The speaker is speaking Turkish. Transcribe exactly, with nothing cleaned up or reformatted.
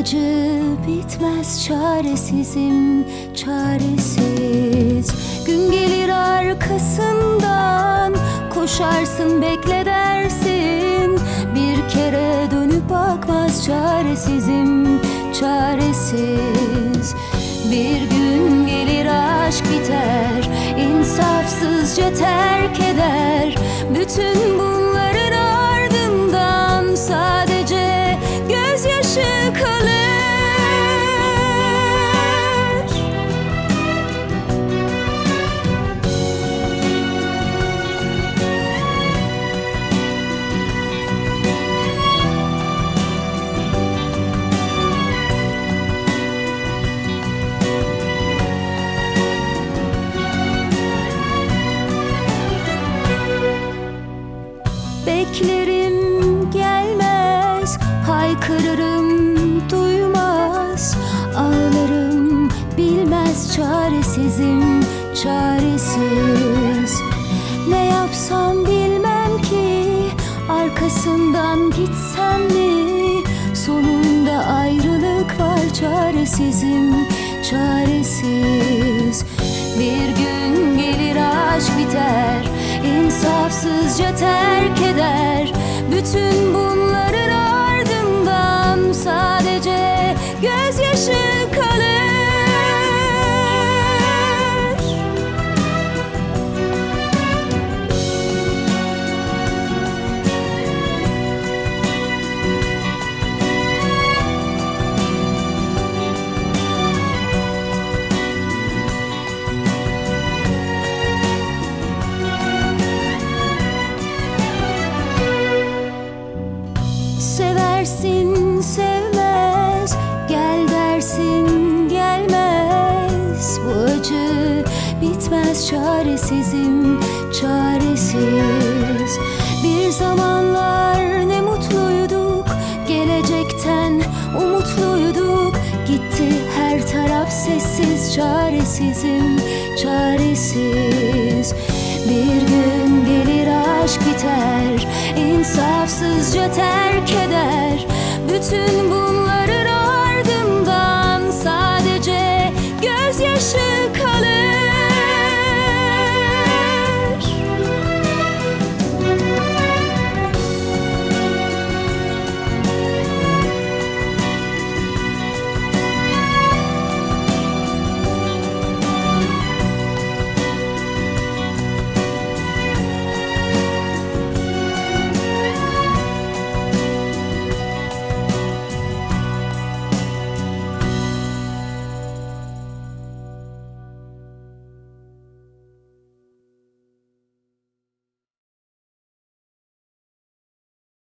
acı bitmez, çaresizim, çaresiz. Gün gelir arkasından, koşarsın bekle dersin. Bir kere dönüp bakmaz, çaresizim, çaresiz. Bir gün gelir aşk biter, insafsızca terk eder. Bütün bunların ardından sadece gözyaşı kalır. Beklerim gelmez, haykırırım duymaz. Ağlarım bilmez, çaresizim, çaresiz. Ne yapsam bilmem ki, arkasından gitsem mi? Sonunda ayrılık var, çaresizim, çaresiz. Bir gün gelir aşk biter, insafsızca terk eder. Bütün bunların ardından sadece gözyaşı kalır. Seversin sevmez, gel dersin gelmez. Bu acı bitmez, çaresizim, çaresiz. Bir zamanlar ne mutluyduk, gelecekten umutluyduk. Gitti her taraf sessiz, çaresizim, çaresiz. Bir gün gelir aşk biter, insafsızca terk eder. Bütün bunların ardından sadece gözyaşı